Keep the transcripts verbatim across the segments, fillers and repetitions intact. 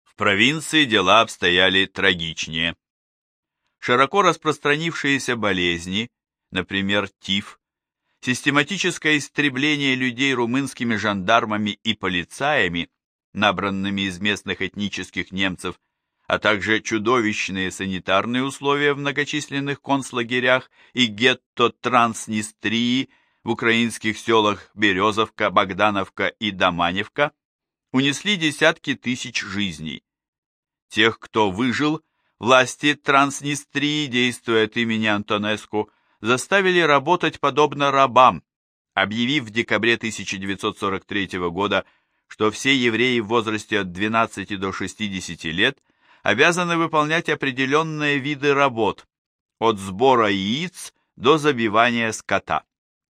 В провинции дела обстояли трагичнее. Широко распространившиеся болезни, например, тиф, систематическое истребление людей румынскими жандармами и полицаями, набранными из местных этнических немцев, а также чудовищные санитарные условия в многочисленных концлагерях и гетто Транснистрии, в украинских селах Березовка, Богдановка и Доманевка, унесли десятки тысяч жизней. Тех, кто выжил, власти Транснистрии, действуя от имени Антонеску, заставили работать подобно рабам, объявив в декабре тысяча девятьсот сорок третьего года, что все евреи в возрасте от двенадцати до шестидесяти лет обязаны выполнять определенные виды работ, от сбора яиц до забивания скота.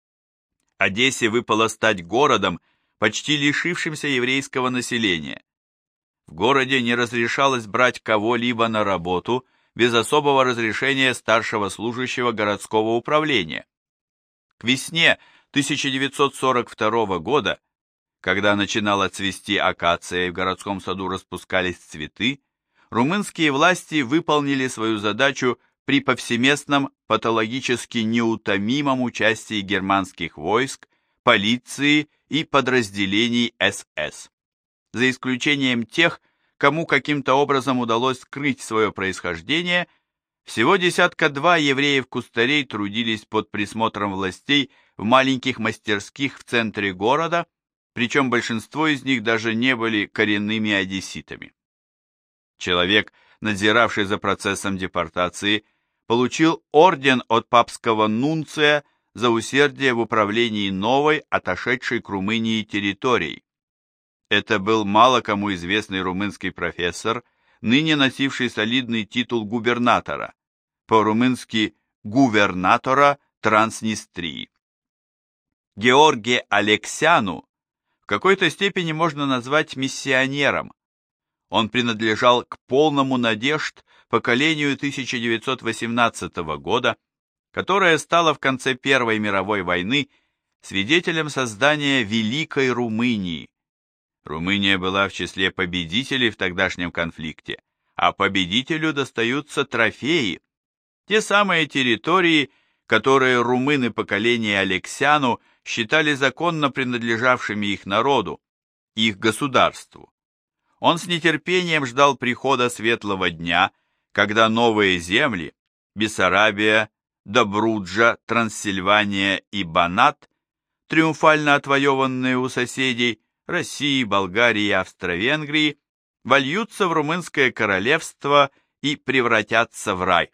Одессе выпало стать городом, почти лишившимся еврейского населения. В городе не разрешалось брать кого-либо на работу без особого разрешения старшего служащего городского управления. К весне тысяча девятьсот сорок второго года, когда начинала цвести акация и в городском саду распускались цветы, румынские власти выполнили свою задачу при повсеместном патологически неутомимом участии германских войск, полиции и подразделений эс эс. За исключением тех, кому каким-то образом удалось скрыть свое происхождение, всего десятка-два евреев-кустарей трудились под присмотром властей в маленьких мастерских в центре города, причем большинство из них даже не были коренными одесситами. Человек, надзиравший за процессом депортации, получил орден от папского нунция за усердие в управлении новой, отошедшей к Румынии территорией. Это был мало кому известный румынский профессор, ныне носивший солидный титул губернатора, по-румынски гувернатора Транснистрии. Георге Алексяну в какой-то степени можно назвать миссионером. Он принадлежал к полному надежд поколению тысяча девятьсот восемнадцатого года, которое стало в конце Первой мировой войны свидетелем создания Великой Румынии. Румыния была в числе победителей в тогдашнем конфликте, а победителю достаются трофеи, те самые территории, которые румыны поколения Алексяну считали законно принадлежавшими их народу, их государству. Он с нетерпением ждал прихода светлого дня, когда новые земли, Бессарабия, Добруджа, Трансильвания и Банат, триумфально отвоеванные у соседей России, Болгарии и Австро-Венгрии, вольются в румынское королевство и превратятся в рай.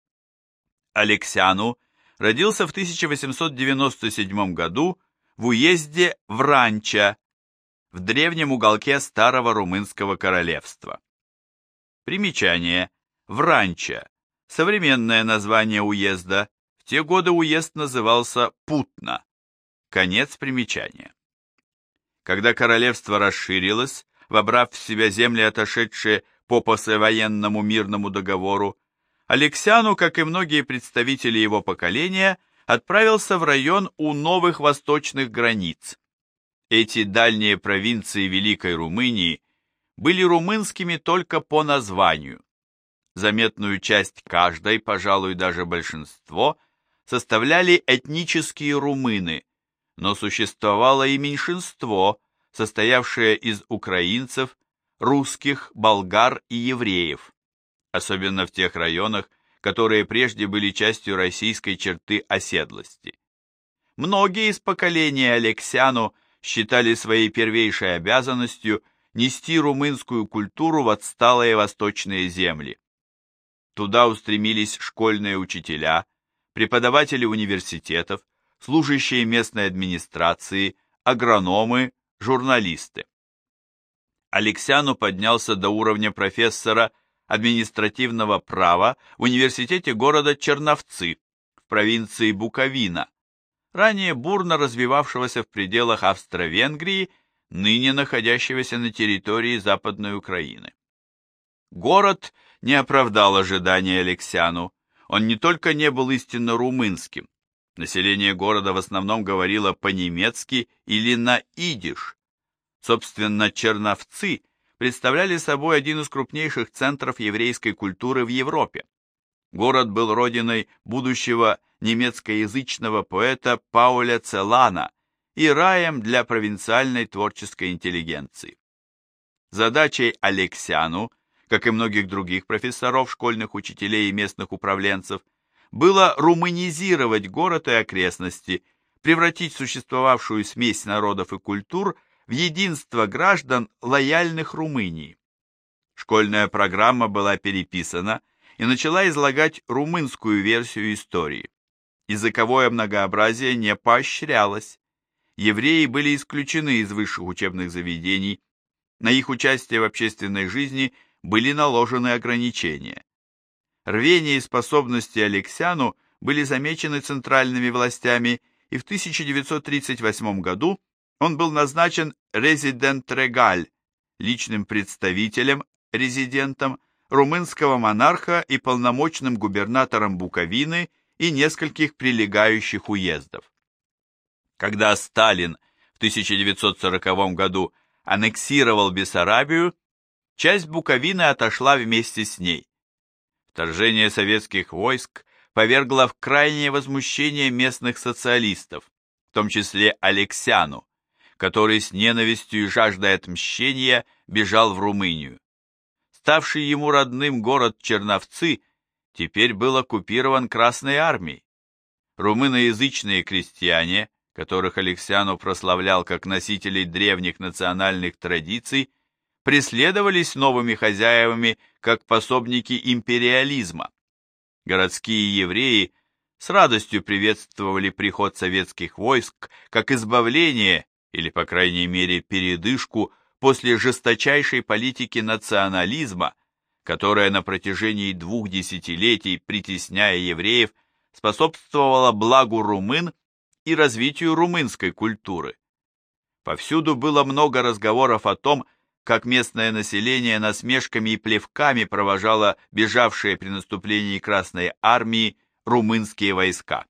Алексяну родился в тысяча восемьсот девяносто седьмом году в уезде Вранча, в древнем уголке старого румынского королевства. Примечание. Вранча. Современное название уезда. В те годы уезд назывался Путна. Конец примечания. Когда королевство расширилось, вобрав в себя земли, отошедшие по послевоенному мирному договору, Алексяну, как и многие представители его поколения, отправился в район у новых восточных границ. Эти дальние провинции Великой Румынии были румынскими только по названию. Заметную часть каждой, пожалуй, даже большинство, составляли этнические румыны, но существовало и меньшинство, состоявшее из украинцев, русских, болгар и евреев, особенно в тех районах, которые прежде были частью российской черты оседлости. Многие из поколения Алексяну считали своей первейшей обязанностью нести румынскую культуру в отсталые восточные земли. Туда устремились школьные учителя, преподаватели университетов, служащие местной администрации, агрономы, журналисты. Алексяну поднялся до уровня профессора административного права в университете города Черновцы в провинции Буковина, ранее бурно развивавшегося в пределах Австро-Венгрии, ныне находящегося на территории Западной Украины. Город не оправдал ожиданий Алексяну, он не только не был истинно румынским, население города в основном говорило по-немецки или на идиш. Собственно, Черновцы представляли собой один из крупнейших центров еврейской культуры в Европе. Город был родиной будущего немецкоязычного поэта Пауля Целана и раем для провинциальной творческой интеллигенции. Задачей Алексяну, как и многих других профессоров, школьных учителей и местных управленцев, было румынизировать город и окрестности, превратить существовавшую смесь народов и культур в единство граждан, лояльных Румынии. Школьная программа была переписана и начала излагать румынскую версию истории. Языковое многообразие не поощрялось. Евреи были исключены из высших учебных заведений, на их участие в общественной жизни были наложены ограничения. Рвение и способности Алексяну были замечены центральными властями, и в тысяча девятьсот тридцать восьмом году он был назначен резидент-регаль, личным представителем, резидентом, румынского монарха и полномочным губернатором Буковины и нескольких прилегающих уездов. Когда Сталин в тысяча девятьсот сороковом году аннексировал Бессарабию, часть Буковины отошла вместе с ней. Вторжение советских войск повергло в крайнее возмущение местных социалистов, в том числе Алексяну, который с ненавистью и жаждой отмщения бежал в Румынию. Ставший ему родным город Черновцы теперь был оккупирован Красной армией. Румыноязычные крестьяне, которых Алексяну прославлял как носителей древних национальных традиций, преследовались новыми хозяевами как пособники империализма. Городские евреи с радостью приветствовали приход советских войск как избавление, или, по крайней мере, передышку после жесточайшей политики национализма, которая на протяжении двух десятилетий, притесняя евреев, способствовала благу румын и развитию румынской культуры. Повсюду было много разговоров о том, как местное население насмешками и плевками провожало бежавшие при наступлении Красной армии румынские войска.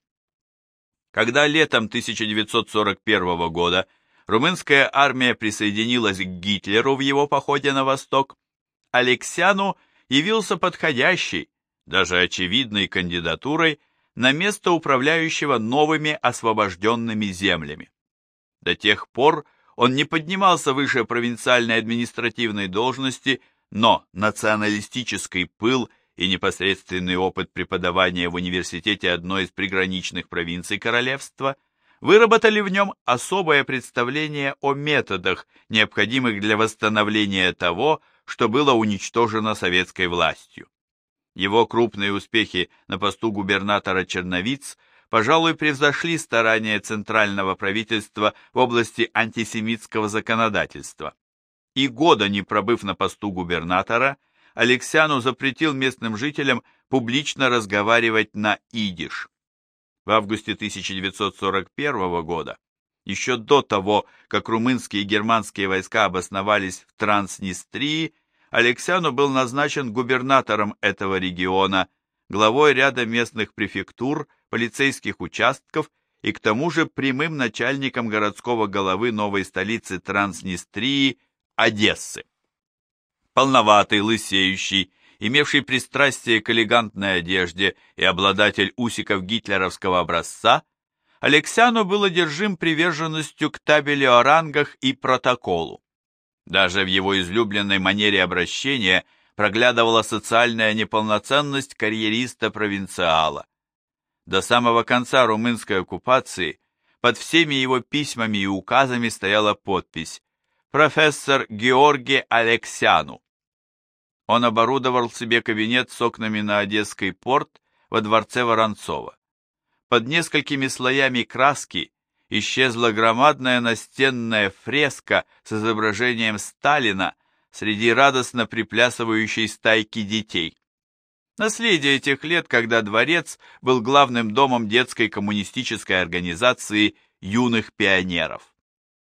Когда летом тысяча девятьсот сорок первого года румынская армия присоединилась к Гитлеру в его походе на восток, Алексяну явился подходящей, даже очевидной кандидатурой на место управляющего новыми освобожденными землями. До тех пор он не поднимался выше провинциальной административной должности, но националистический пыл и непосредственный опыт преподавания в университете одной из приграничных провинций королевства выработали в нем особое представление о методах, необходимых для восстановления того, что было уничтожено советской властью. Его крупные успехи на посту губернатора Черновиц, пожалуй, превзошли старания центрального правительства в области антисемитского законодательства. И года не пробыв на посту губернатора, Алексяну запретил местным жителям публично разговаривать на идиш. В августе тысяча девятьсот сорок первого года, еще до того, как румынские и германские войска обосновались в Транснистрии, Алексяну был назначен губернатором этого региона, главой ряда местных префектур, полицейских участков и к тому же прямым начальником городского головы новой столицы Транснистрии Одессы. Полноватый, лысеющий, имевший пристрастие к элегантной одежде и обладатель усиков гитлеровского образца, Алексяну был одержим приверженностью к табели о рангах и протоколу. Даже в его излюбленной манере обращения проглядывала социальная неполноценность карьериста-провинциала. До самого конца румынской оккупации под всеми его письмами и указами стояла подпись «Профессор Георгий Алексяну». Он оборудовал себе кабинет с окнами на Одесский порт во дворце Воронцова. Под несколькими слоями краски исчезла громадная настенная фреска с изображением Сталина среди радостно приплясывающей стайки детей. Наследие тех лет, когда дворец был главным домом детской коммунистической организации юных пионеров.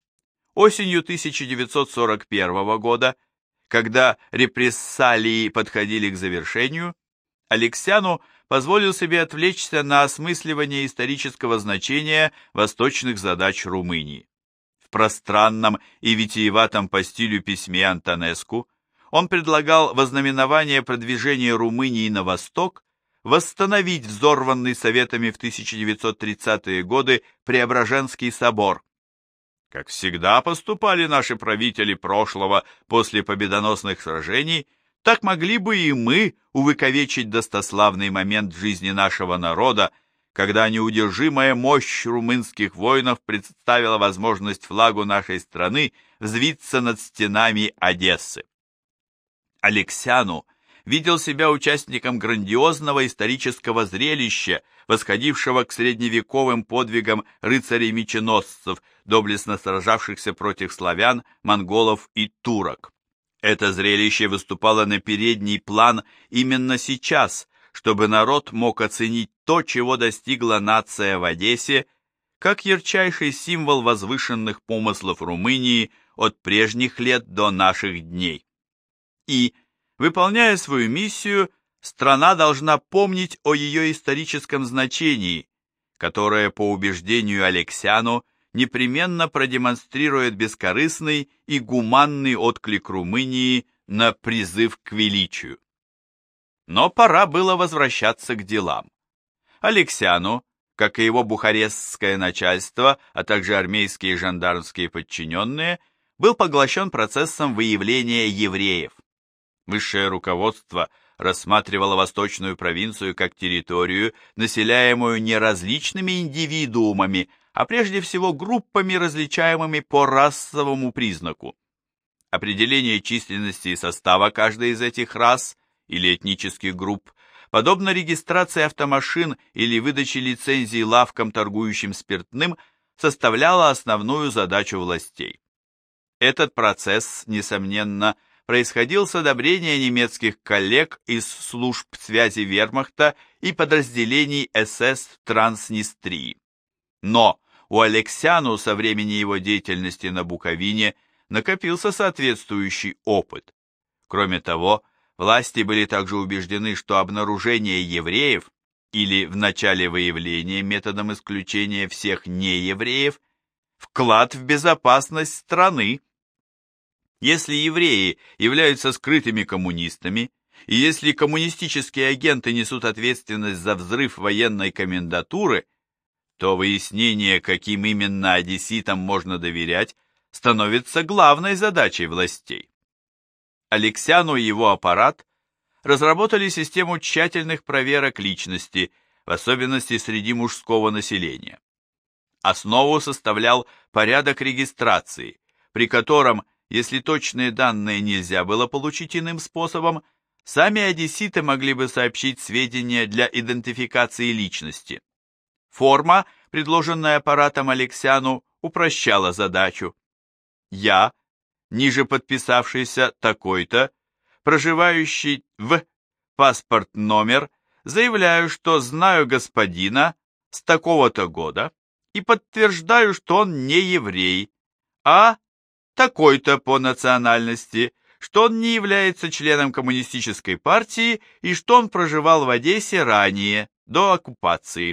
Осенью тысяча девятьсот сорок первого года, когда репрессалии подходили к завершению, Алексяну позволил себе отвлечься на осмысливание исторического значения восточных задач Румынии. в пространном и витиеватом по стилю письме Антонеску, он предлагал во знаменование продвижения Румынии на восток восстановить взорванный Советами в тысяча девятьсот тридцатые годы Преображенский собор. Как всегда поступали наши правители прошлого после победоносных сражений, так могли бы и мы увековечить достославный момент в жизни нашего народа, когда неудержимая мощь румынских воинов представила возможность флагу нашей страны взвиться над стенами Одессы. Алексяну видел себя участником грандиозного исторического зрелища, восходившего к средневековым подвигам рыцарей-меченосцев, доблестно сражавшихся против славян, монголов и турок. Это зрелище выступало на передний план именно сейчас, чтобы народ мог оценить то, чего достигла нация в Одессе, как ярчайший символ возвышенных помыслов Румынии от прежних лет до наших дней. И, выполняя свою миссию, страна должна помнить о ее историческом значении, которое, по убеждению Алексяну, непременно продемонстрирует бескорыстный и гуманный отклик Румынии на призыв к величию. Но пора было возвращаться к делам. Алексяну, как и его бухарестское начальство, а также армейские и жандармские подчиненные, был поглощен процессом выявления евреев. Высшее руководство рассматривало восточную провинцию как территорию, населяемую не различными индивидуумами, а прежде всего группами, различаемыми по расовому признаку. Определение численности и состава каждой из этих рас или этнических групп, подобно регистрации автомашин или выдаче лицензий лавкам, торгующим спиртным, составляло основную задачу властей. Этот процесс, несомненно, происходил с одобрения немецких коллег из служб связи вермахта и подразделений эс эс в Транснистрии. Но у Алексяну со времени его деятельности на Буковине накопился соответствующий опыт. Кроме того, власти были также убеждены, что обнаружение евреев или в начале выявления методом исключения всех неевреев вклад в безопасность страны. Если евреи являются скрытыми коммунистами, и если коммунистические агенты несут ответственность за взрыв военной комендатуры, то выяснение, каким именно одесситам можно доверять, становится главной задачей властей. Алексяну и его аппарат разработали систему тщательных проверок личности, в особенности среди мужского населения. Основу составлял порядок регистрации, при котором, если точные данные нельзя было получить иным способом, сами одесситы могли бы сообщить сведения для идентификации личности. Форма, предложенная аппаратом Алексяну, упрощала задачу. Я, ниже подписавшийся такой-то, проживающий в паспорт номер, заявляю, что знаю господина с такого-то года и подтверждаю, что он не еврей, а такой-то по национальности, что он не является членом коммунистической партии и что он проживал в Одессе ранее, до оккупации.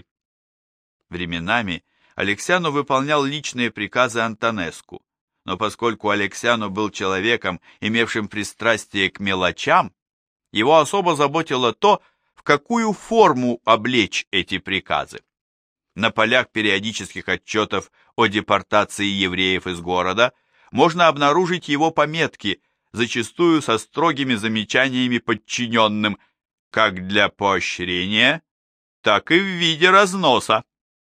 Временами Алексяну выполнял личные приказы Антонеску, но поскольку Алексяну был человеком, имевшим пристрастие к мелочам, его особо заботило то, в какую форму облечь эти приказы. На полях периодических отчетов о депортации евреев из города можно обнаружить его пометки, зачастую со строгими замечаниями подчиненным, как для поощрения, так и в виде разноса.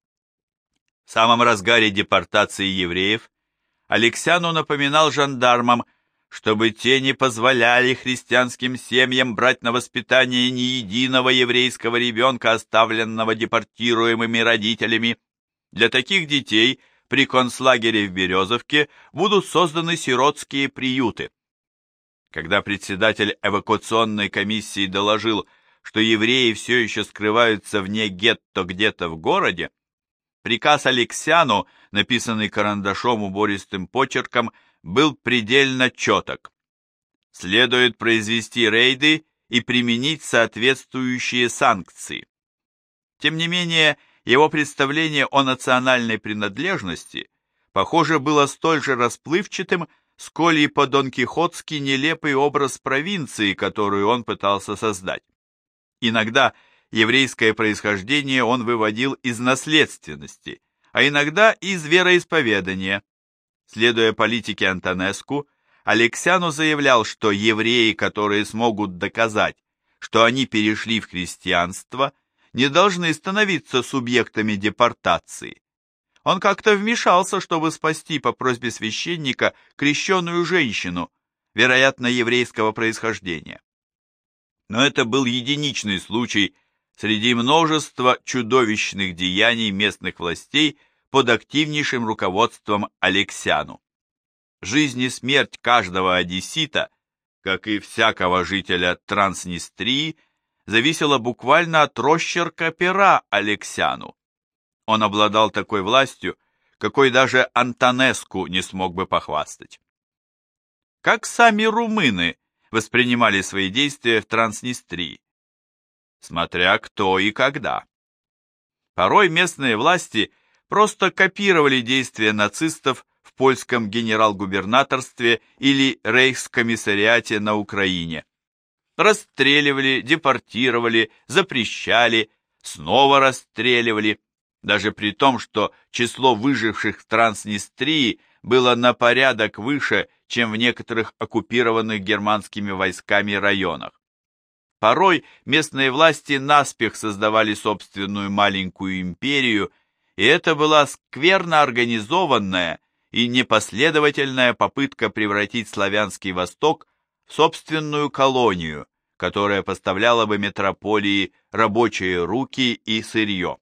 В самом разгаре депортации евреев Алексяну напоминал жандармам, чтобы те не позволяли христианским семьям брать на воспитание ни единого еврейского ребенка, оставленного депортируемыми родителями. Для таких детей при концлагере в Березовке будут созданы сиротские приюты. Когда председатель эвакуационной комиссии доложил, что евреи все еще скрываются вне гетто где-то в городе, приказ Алексяну, написанный карандашом убористым почерком, был предельно четок. Следует произвести рейды и применить соответствующие санкции. Тем не менее, его представление о национальной принадлежности похоже, было столь же расплывчатым, сколь и по-донкихотски нелепый образ провинции, которую он пытался создать. Иногда еврейское происхождение он выводил из наследственности, а иногда из вероисповедания. Следуя политике Антонеску, Алексяну заявлял, что евреи, которые смогут доказать, что они перешли в христианство, не должны становиться субъектами депортации. Он как-то вмешался, чтобы спасти по просьбе священника крещеную женщину, вероятно, еврейского происхождения. Но это был единичный случай среди множества чудовищных деяний местных властей под активнейшим руководством Алексяну. Жизнь и смерть каждого одессита, как и всякого жителя Транснистрии, зависела буквально от росчерка пера Алексяну. Он обладал такой властью, какой даже Антонеску не смог бы похвастать. Как сами румыны воспринимали свои действия в Транснистрии? Смотря кто и когда. Порой местные власти просто копировали действия нацистов в польском генерал-губернаторстве или рейхскомиссариате на Украине. Расстреливали, депортировали, запрещали, снова расстреливали, даже при том, что число выживших в Транснистрии было на порядок выше, чем в некоторых оккупированных германскими войсками районах. Порой местные власти наспех создавали собственную маленькую империю, и это была скверно организованная и непоследовательная попытка превратить Славянский Восток в собственную колонию, которая поставляла бы метрополии рабочие руки и сырье.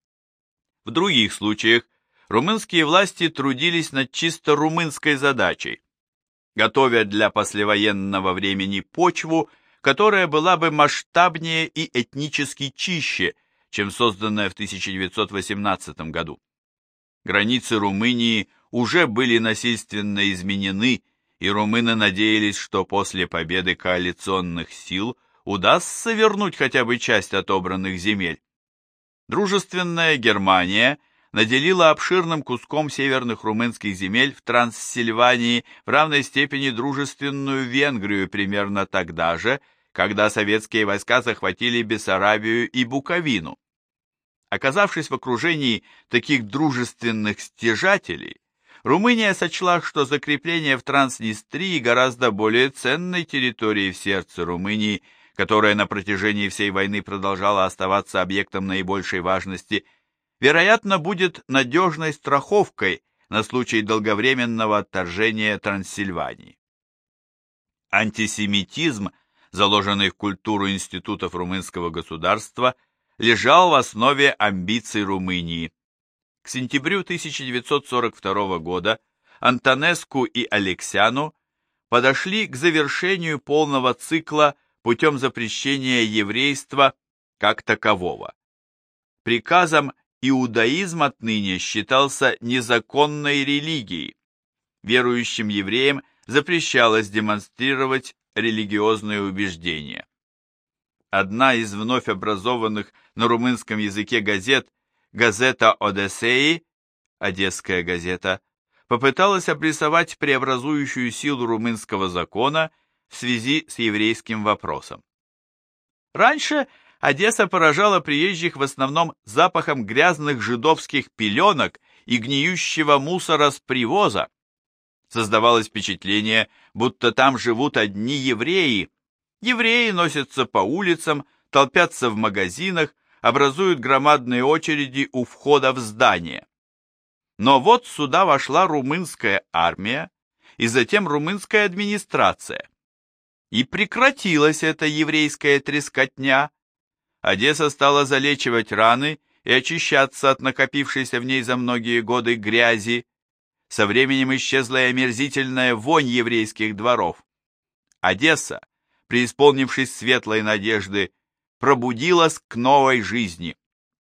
В других случаях румынские власти трудились над чисто румынской задачей, готовя для послевоенного времени почву, которая была бы масштабнее и этнически чище, чем созданная в тысяча девятьсот восемнадцатом году. Границы Румынии уже были насильственно изменены, и румыны надеялись, что после победы коалиционных сил удастся вернуть хотя бы часть отобранных земель. Дружественная Германия наделила обширным куском северных румынских земель в Транссильвании в равной степени дружественную Венгрию примерно тогда же, когда советские войска захватили Бессарабию и Буковину. Оказавшись в окружении таких дружественных стяжателей, Румыния сочла, что закрепление в Транснистрии гораздо более ценной территорией в сердце Румынии, которая на протяжении всей войны продолжала оставаться объектом наибольшей важности, вероятно, будет надежной страховкой на случай долговременного отторжения Трансильвании. Антисемитизм, заложенный в культуру институтов румынского государства, лежал в основе амбиций Румынии. К сентябрю тысяча девятьсот сорок второго года Антонеску и Алексяну подошли к завершению полного цикла путем запрещения еврейства как такового. Приказом иудаизм отныне считался незаконной религией. Верующим евреям запрещалось демонстрировать религиозные убеждения. Одна из вновь образованных на румынском языке газет, газета Одессеи, Одесская газета, попыталась обрисовать преобразующую силу румынского закона в связи с еврейским вопросом. Раньше Одесса поражала приезжих в основном запахом грязных жидовских пеленок и гниющего мусора с привоза. Создавалось впечатление, будто там живут одни евреи. Евреи носятся по улицам, толпятся в магазинах, образуют громадные очереди у входа в здание. Но вот сюда вошла румынская армия и затем румынская администрация. И прекратилась эта еврейская трескотня. Одесса стала залечивать раны и очищаться от накопившейся в ней за многие годы грязи. Со временем исчезла и омерзительная вонь еврейских дворов. Одесса, преисполнившись светлой надежды, пробудилась к новой жизни.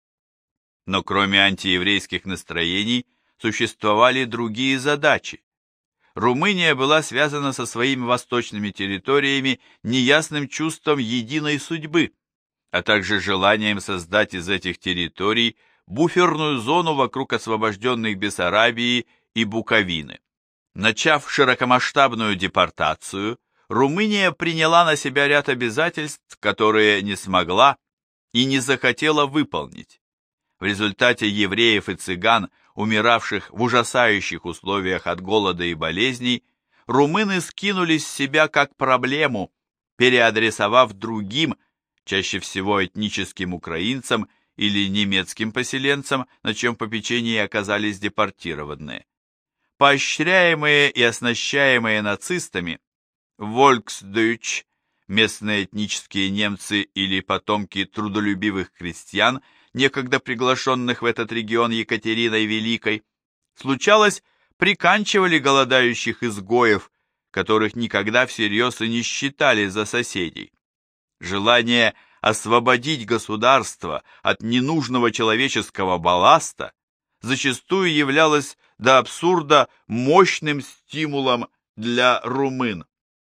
Но кроме антиеврейских настроений существовали другие задачи. Румыния была связана со своими восточными территориями неясным чувством единой судьбы, а также желанием создать из этих территорий буферную зону вокруг освобожденных Бессарабии и Буковины. Начав широкомасштабную депортацию, Румыния приняла на себя ряд обязательств, которые не смогла и не захотела выполнить. В результате евреев и цыган, умиравших в ужасающих условиях от голода и болезней, румыны скинули с себя как проблему, переадресовав другим, чаще всего этническим украинцам или немецким поселенцам, на чем попечении оказались депортированные. Поощряемые и оснащаемые нацистами, Volksdeutsch, местные этнические немцы или потомки трудолюбивых крестьян, некогда приглашенных в этот регион Екатериной Великой, случалось, приканчивали голодающих изгоев, которых никогда всерьез и не считали за соседей. Желание освободить государство от ненужного человеческого балласта зачастую являлось до абсурда мощным стимулом для румын.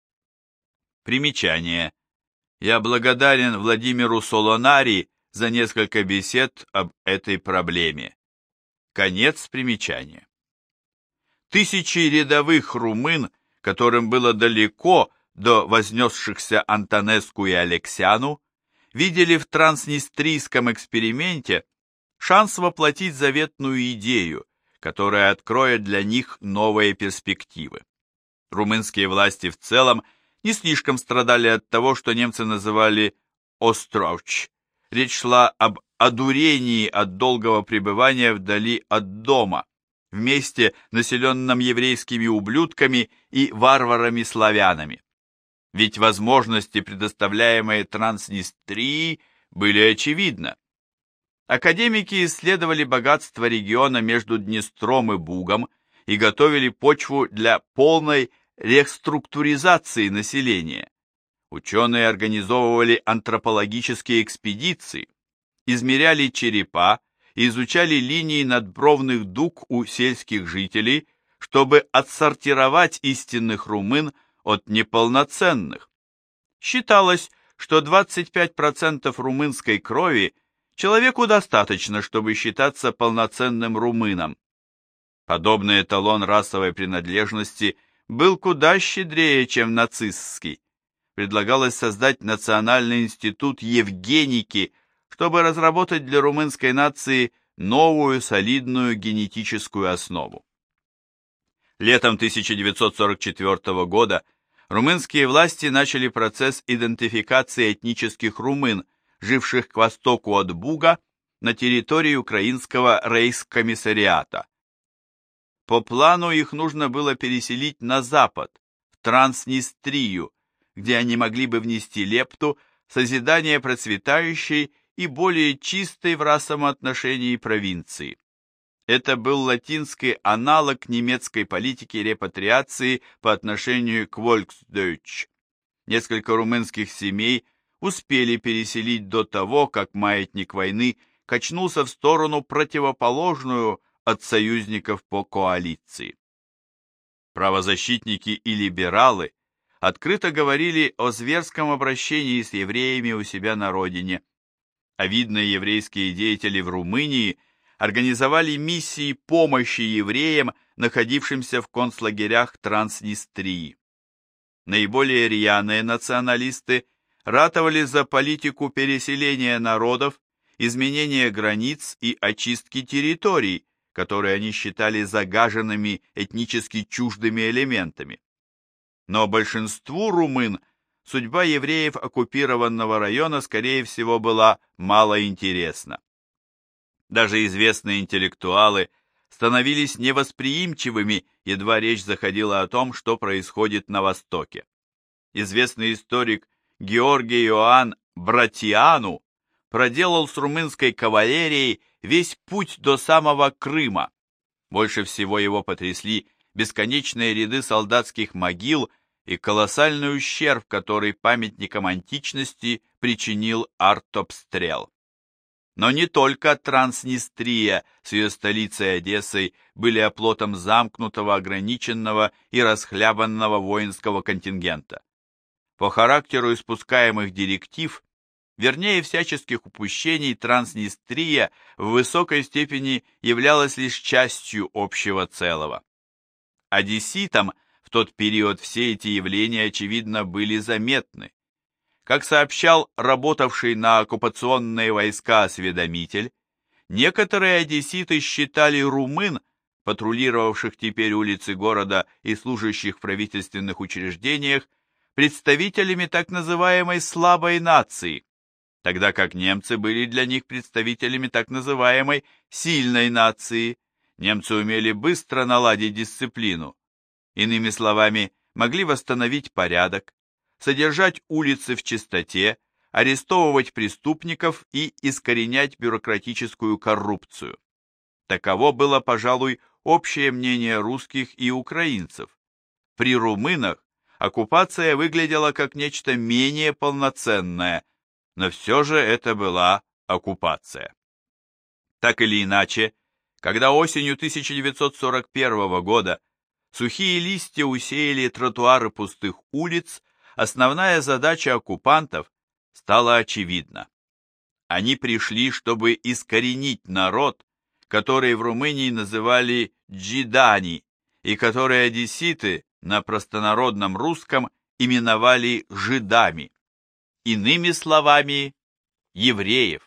Примечание. Я благодарен Владимиру Солонари за несколько бесед об этой проблеме. Конец примечания. Тысячи рядовых румын, которым было далеко до вознесшихся Антонеску и Алексяну, видели в транснистрийском эксперименте шанс воплотить заветную идею, которая откроет для них новые перспективы. Румынские власти в целом не слишком страдали от того, что немцы называли «островч». Речь шла об одурении от долгого пребывания вдали от дома, в месте, населенном еврейскими ублюдками и варварами-славянами. Ведь возможности, предоставляемые Транснистрии, были очевидны. Академики исследовали богатство региона между Днестром и Бугом и готовили почву для полной реструктуризации населения. Ученые организовывали антропологические экспедиции, измеряли черепа и изучали линии надбровных дуг у сельских жителей, чтобы отсортировать истинных румын от неполноценных. Считалось, что двадцать пять процентов румынской крови человеку достаточно, чтобы считаться полноценным румыном. Подобный эталон расовой принадлежности был куда щедрее, чем нацистский. Предлагалось создать Национальный институт Евгеники, чтобы разработать для румынской нации новую солидную генетическую основу. Летом тысяча девятьсот сорок четвёртого года румынские власти начали процесс идентификации этнических румын, живших к востоку от Буга, на территории украинского рейхскомиссариата. По плану их нужно было переселить на запад, в Транснистрию, где они могли бы внести лепту в созидание процветающей и более чистой в расовом отношении провинции. Это был латинский аналог немецкой политики репатриации по отношению к Volksdeutsch. Несколько румынских семей успели переселить до того, как маятник войны качнулся в сторону противоположную от союзников по коалиции. Правозащитники и либералы открыто говорили о зверском обращении с евреями у себя на родине, а видные еврейские деятели в Румынии организовали миссии помощи евреям, находившимся в концлагерях Транснистрии. Наиболее рьяные националисты ратовали за политику переселения народов, изменения границ и очистки территорий, которые они считали загаженными этнически чуждыми элементами. Но большинству румын судьба евреев оккупированного района, скорее всего, была мало интересна. Даже известные интеллектуалы становились невосприимчивыми, едва речь заходила о том, что происходит на Востоке. Известный историк Георгий Иоанн Братиану проделал с румынской кавалерией весь путь до самого Крыма. Больше всего его потрясли бесконечные ряды солдатских могил и колоссальный ущерб, который памятникам античности причинил артобстрел. Но не только Транснистрия с ее столицей Одессой были оплотом замкнутого, ограниченного и расхлябанного воинского контингента. По характеру испускаемых директив, вернее всяческих упущений, Транснистрия в высокой степени являлась лишь частью общего целого. Одесситам в тот период все эти явления, очевидно, были заметны. Как сообщал работавший на оккупационные войска осведомитель, некоторые одесситы считали румын, патрулировавших теперь улицы города и служащих в правительственных учреждениях, представителями так называемой слабой нации, тогда как немцы были для них представителями так называемой сильной нации. Немцы умели быстро наладить дисциплину. Иными словами, могли восстановить порядок, содержать улицы в чистоте, арестовывать преступников и искоренять бюрократическую коррупцию. Таково было, пожалуй, общее мнение русских и украинцев. При румынах оккупация выглядела как нечто менее полноценное, но все же это была оккупация. Так или иначе, когда осенью тысяча девятьсот сорок первого года сухие листья усеяли тротуары пустых улиц, основная задача оккупантов стала очевидна. Они пришли, чтобы искоренить народ, который в Румынии называли джидани, и который одесситы на простонародном русском именовали жидами. Иными словами, евреев.